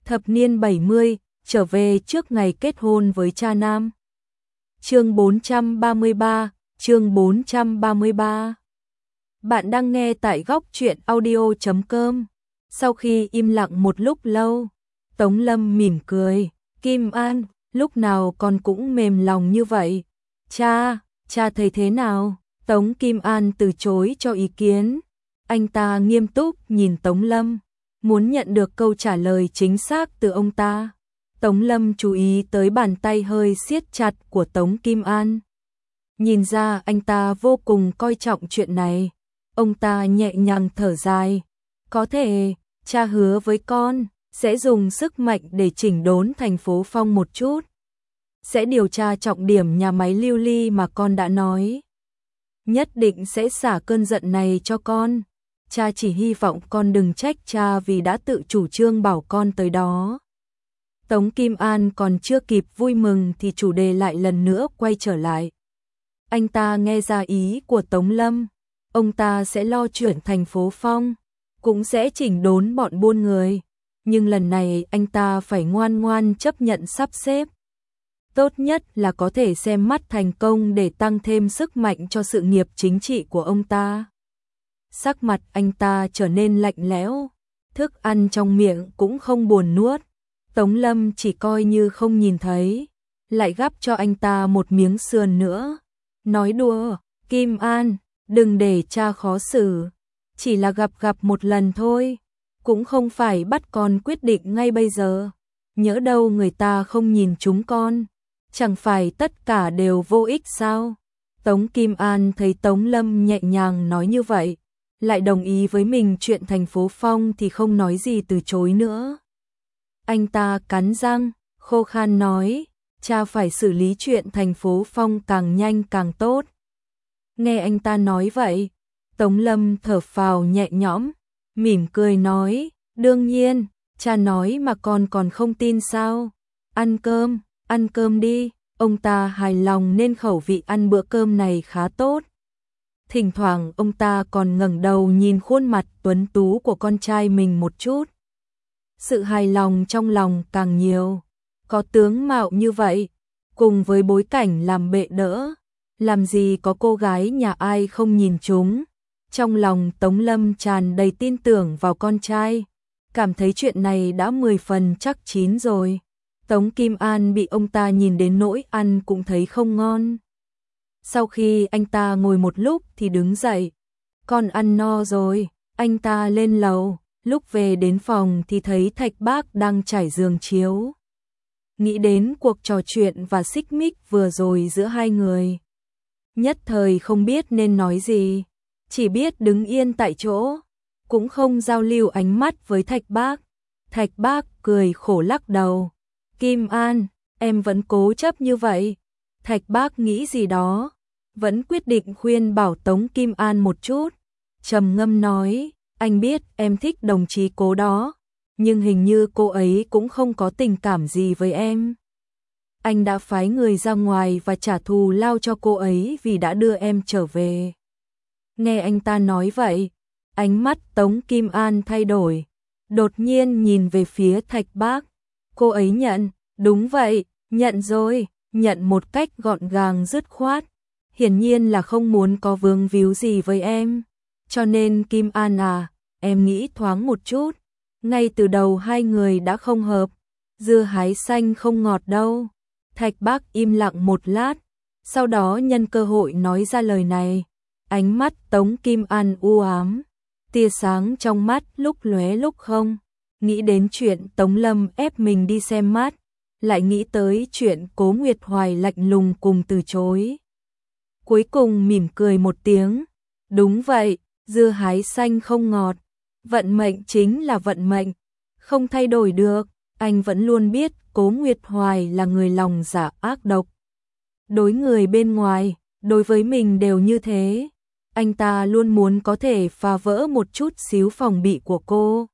Thập niên 70, trở về trước ngày kết hôn với cha nam. Chương 433, chương 433. Bạn đang nghe tại góc truyện audio.com. Sau khi im lặng một lúc lâu, Tống Lâm mỉm cười, Kim An, lúc nào con cũng mềm lòng như vậy. Cha thấy thế nào? Tống Kim An từ chối cho ý kiến. Anh ta nghiêm túc nhìn Tống Lâm, muốn nhận được câu trả lời chính xác từ ông ta. Tống Lâm chú ý tới bàn tay hơi siết chặt của Tống Kim An. Nhìn ra anh ta vô cùng coi trọng chuyện này. Ông ta nhẹ nhàng thở dài. Có thể, cha hứa với con, sẽ dùng sức mạnh để chỉnh đốn thành phố Phong một chút. Sẽ điều tra trọng điểm nhà máy lưu ly mà con đã nói. Nhất định sẽ xả cơn giận này cho con. Cha chỉ hy vọng con đừng trách cha vì đã tự chủ trương bảo con tới đó. Tống Kim An còn chưa kịp vui mừng thì chủ đề lại lần nữa quay trở lại. Anh ta nghe ra ý của Tống Lâm. Ông ta sẽ lo chuyển thành phố Phong, cũng sẽ chỉnh đốn bọn buôn người. Nhưng lần này anh ta phải ngoan ngoan chấp nhận sắp xếp. Tốt nhất là có thể xem mắt thành công để tăng thêm sức mạnh cho sự nghiệp chính trị của ông ta. Sắc mặt anh ta trở nên lạnh lẽo, thức ăn trong miệng cũng không buồn nuốt. Tống Lâm chỉ coi như không nhìn thấy, lại gắp cho anh ta một miếng sườn nữa. Nói đùa, Kim An, đừng để cha khó xử, chỉ là gặp một lần thôi, cũng không phải bắt con quyết định ngay bây giờ. Nhỡ đâu người ta không nhìn chúng con, chẳng phải tất cả đều vô ích sao? Tống Kim An thấy Tống Lâm nhẹ nhàng nói như vậy, lại đồng ý với mình chuyện thành phố Phong thì không nói gì từ chối nữa. Anh ta cắn răng, khô khan nói, cha phải xử lý chuyện thành phố Phong càng nhanh càng tốt. Nghe anh ta nói vậy, Tống Lâm thở phào nhẹ nhõm, mỉm cười nói, đương nhiên, cha nói mà con còn không tin sao? Ăn cơm đi. Ông ta hài lòng nên khẩu vị ăn bữa cơm này khá tốt. Thỉnh thoảng ông ta còn ngẩng đầu nhìn khuôn mặt tuấn tú của con trai mình một chút. Sự hài lòng trong lòng càng nhiều. Có tướng mạo như vậy, cùng với bối cảnh làm bệ đỡ, làm gì có cô gái nhà ai không nhìn chúng. Trong lòng Tống Lâm tràn đầy tin tưởng vào con trai, cảm thấy chuyện này đã 10 phần chắc chín rồi. Tống Kim An bị ông ta nhìn đến nỗi ăn cũng thấy không ngon. Sau khi anh ta ngồi một lúc thì đứng dậy. Con ăn no rồi, anh ta lên lầu, lúc về đến phòng thì thấy Thạch Bác đang trải giường chiếu. Nghĩ đến cuộc trò chuyện và xích mích vừa rồi giữa hai người. Nhất thời không biết nên nói gì, chỉ biết đứng yên tại chỗ, cũng không giao lưu ánh mắt với Thạch Bác. Thạch Bác cười khổ lắc đầu. Kim An, em vẫn cố chấp như vậy. Thạch Bác nghĩ gì đó, vẫn quyết định khuyên bảo Tống Kim An một chút. Trầm ngâm nói, anh biết em thích đồng chí Cố đó, nhưng hình như cô ấy cũng không có tình cảm gì với em. Anh đã phái người ra ngoài và trả thù lao cho cô ấy vì đã đưa em trở về. Nghe anh ta nói vậy, ánh mắt Tống Kim An thay đổi, đột nhiên nhìn về phía Thạch Bác. Cô ấy nhận, đúng vậy, nhận rồi, nhận một cách gọn gàng dứt khoát. Hiển nhiên là không muốn có vướng víu gì với em. Cho nên Kim An à, em nghĩ thoáng một chút. Ngay từ đầu hai người đã không hợp. Dưa hái xanh không ngọt đâu. Thạch Bác im lặng một lát, sau đó nhân cơ hội nói ra lời này. Ánh mắt Tống Kim An u ám, tia sáng trong mắt lúc lóe lúc không. Nghĩ đến chuyện Tống Lâm ép mình đi xem mắt, lại nghĩ tới chuyện Cố Nguyệt Hoài lạnh lùng cùng từ chối. Cuối cùng mỉm cười một tiếng. Đúng vậy, dưa hái xanh không ngọt. Vận mệnh chính là vận mệnh, không thay đổi được. Anh vẫn luôn biết Cố Nguyệt Hoài là người lòng dạ ác độc. Đối người bên ngoài, đối với mình đều như thế. Anh ta luôn muốn có thể phá vỡ một chút xíu phòng bị của cô.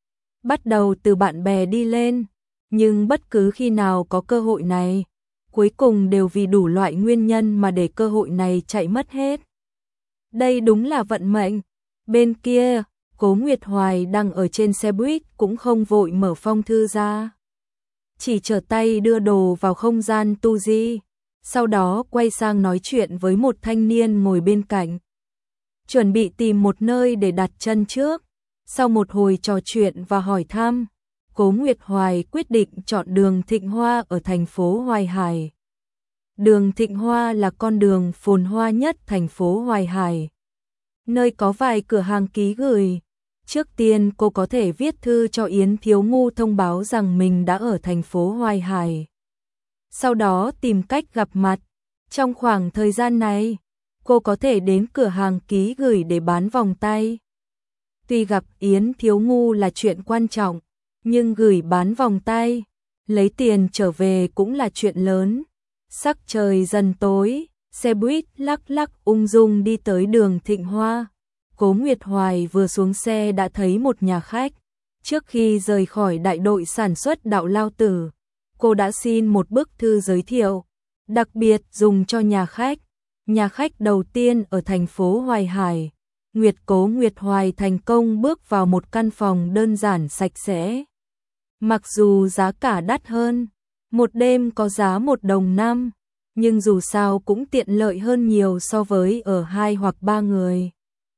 Bắt đầu từ bạn bè đi lên, nhưng bất cứ khi nào có cơ hội này, cuối cùng đều vì đủ loại nguyên nhân mà để cơ hội này chạy mất hết. Đây đúng là vận mệnh. Bên kia, Cố Nguyệt Hoài đang ở trên xe buýt cũng không vội mở phong thư ra. Chỉ trở tay đưa đồ vào không gian tu di, sau đó quay sang nói chuyện với một thanh niên ngồi bên cạnh. Chuẩn bị tìm một nơi để đặt chân trước. Sau một hồi trò chuyện và hỏi thăm, Cố Nguyệt Hoài quyết định chọn đường Thịnh Hoa ở thành phố Hoài Hải. Đường Thịnh Hoa là con đường phồn hoa nhất thành phố Hoài Hải, nơi có vài cửa hàng ký gửi. Trước tiên cô có thể viết thư cho Yến Thiếu Ngu thông báo rằng mình đã ở thành phố Hoài Hải. Sau đó tìm cách gặp mặt. Trong khoảng thời gian này, cô có thể đến cửa hàng ký gửi để bán vòng tay. Tuy gặp Yến Thiếu Ngu là chuyện quan trọng, nhưng gửi bán vòng tay, lấy tiền trở về cũng là chuyện lớn. Sắc trời dần tối, xe buýt lắc lắc ung dung đi tới đường Thịnh Hoa. Cố Nguyệt Hoài vừa xuống xe đã thấy một nhà khách. Trước khi rời khỏi đại đội sản xuất Đạo Lao Tử, cô đã xin một bức thư giới thiệu, đặc biệt dùng cho nhà khách. Nhà khách đầu tiên ở thành phố Hoài Hải. Cố Nguyệt Hoài thành công bước vào một căn phòng đơn giản sạch sẽ. Mặc dù giá cả đắt hơn, một đêm có giá 1 đồng 5, nhưng dù sao cũng tiện lợi hơn nhiều so với ở 2 hoặc 3 người.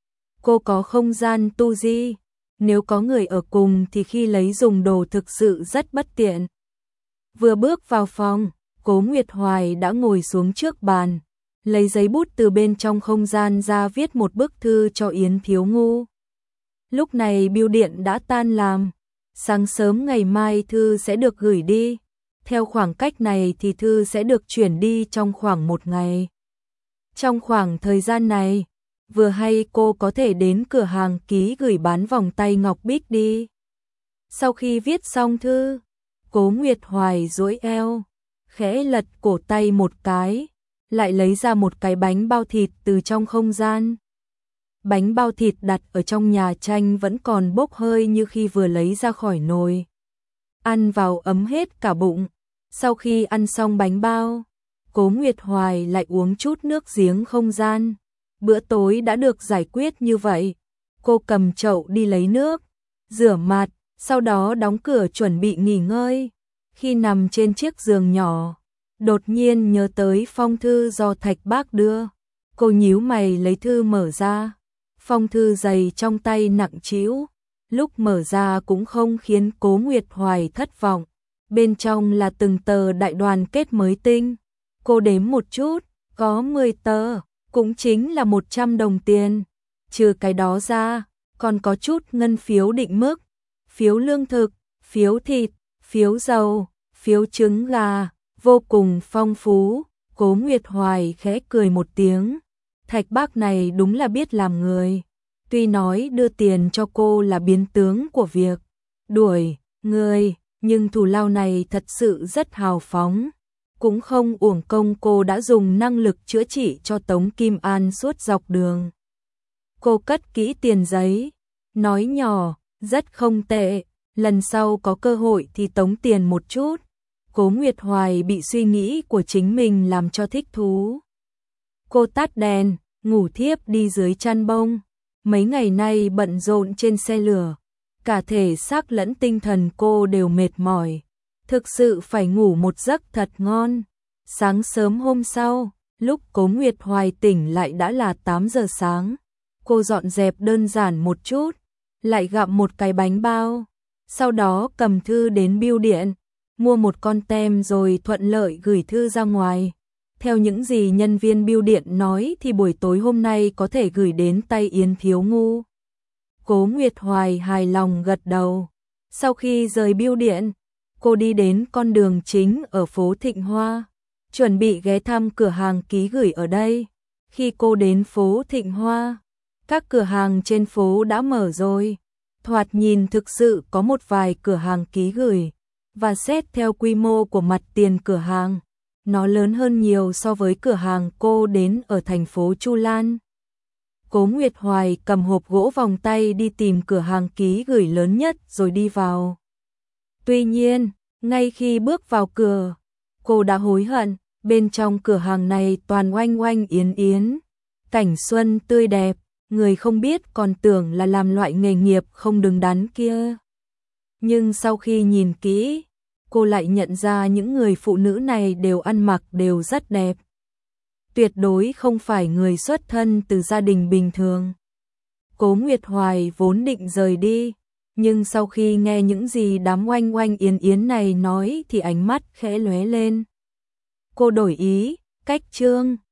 Cô có không gian tu di, nếu có người ở cùng thì khi lấy dùng đồ thực sự rất bất tiện. Vừa bước vào phòng, Cố Nguyệt Hoài đã ngồi xuống trước bàn, lấy giấy bút từ bên trong không gian ra viết một bức thư cho Yến Thiếu Ngu. Lúc này bưu điện đã tan làm, sáng sớm ngày mai thư sẽ được gửi đi. Theo khoảng cách này thì thư sẽ được chuyển đi trong khoảng 1 ngày. Trong khoảng thời gian này, vừa hay cô có thể đến cửa hàng ký gửi bán vòng tay ngọc bích đi. Sau khi viết xong thư, Cố Nguyệt Hoài duỗi eo, khẽ lật cổ tay một cái, lại lấy ra một cái bánh bao thịt từ trong không gian. Bánh bao thịt đặt ở trong nhà tranh vẫn còn bốc hơi như khi vừa lấy ra khỏi nồi. Ăn vào ấm hết cả bụng. Sau khi ăn xong bánh bao, Cố Nguyệt Hoài lại uống chút nước giếng không gian. Bữa tối đã được giải quyết như vậy. Cô cầm chậu đi lấy nước, rửa mặt, sau đó đóng cửa chuẩn bị nghỉ ngơi. Khi nằm trên chiếc giường nhỏ, đột nhiên nhớ tới phong thư do Thạch Bác đưa. Cô nhíu mày lấy thư mở ra. Phong thư dày trong tay nặng trĩu, lúc mở ra cũng không khiến Cố Nguyệt Hoài thất vọng. Bên trong là từng tờ đại đoàn kết mới tinh. Cô đếm một chút, có 10 tờ, cũng chính là 100 đồng tiền. Trừ cái đó ra, còn có chút ngân phiếu định mức, phiếu lương thực, phiếu thịt, phiếu dầu, phiếu trứng gà, vô cùng phong phú. Cố Nguyệt Hoài khẽ cười một tiếng. Thạch Bác này đúng là biết làm người. Tuy nói đưa tiền cho cô là biến tướng của việc đuổi người, nhưng thù lao này thật sự rất hào phóng. Cũng không uổng công cô đã dùng năng lực chữa trị cho Tống Kim An suốt dọc đường. Cô cất kỹ tiền giấy, nói nhỏ, rất không tệ, lần sau có cơ hội thì tống tiền một chút. Cố Nguyệt Hoài bị suy nghĩ của chính mình làm cho thích thú. Cô tắt đèn, ngủ thiếp đi dưới chăn bông. Mấy ngày nay bận rộn trên xe lửa, cả thể xác lẫn tinh thần cô đều mệt mỏi. Thực sự phải ngủ một giấc thật ngon. Sáng sớm hôm sau, lúc Cố Nguyệt Hoài tỉnh lại đã là 8 giờ sáng. Cô dọn dẹp đơn giản một chút, lại gặm một cái bánh bao. Sau đó cầm thư đến bưu điện, mua một con tem rồi thuận lợi gửi thư ra ngoài. Theo những gì nhân viên bưu điện nói thì buổi tối hôm nay có thể gửi đến tay Yến Thiếu Ngu. Cố Nguyệt Hoài hài lòng gật đầu. Sau khi rời bưu điện, cô đi đến con đường chính ở phố Thịnh Hoa, chuẩn bị ghé thăm cửa hàng ký gửi ở đây. Khi cô đến phố Thịnh Hoa, các cửa hàng trên phố đã mở rồi. Thoạt nhìn thực sự có một vài cửa hàng ký gửi, và xét theo quy mô của mặt tiền cửa hàng, nó lớn hơn nhiều so với cửa hàng cô đến ở thành phố Chu Lan. Cố Nguyệt Hoài cầm hộp gỗ vòng tay đi tìm cửa hàng ký gửi lớn nhất rồi đi vào. Tuy nhiên, ngay khi bước vào cửa, cô đã hối hận. Bên trong cửa hàng này toàn oanh oanh yến yến, cảnh xuân tươi đẹp, người không biết còn tưởng là làm loại nghề nghiệp không đứng đắn kia. Nhưng sau khi nhìn kỹ, cô lại nhận ra những người phụ nữ này đều ăn mặc đều rất đẹp. Tuyệt đối không phải người xuất thân từ gia đình bình thường. Cố Nguyệt Hoài vốn định rời đi, nhưng sau khi nghe những gì đám oanh oanh yến yến này nói thì ánh mắt khẽ lóe lên. Cô đổi ý, cách Trương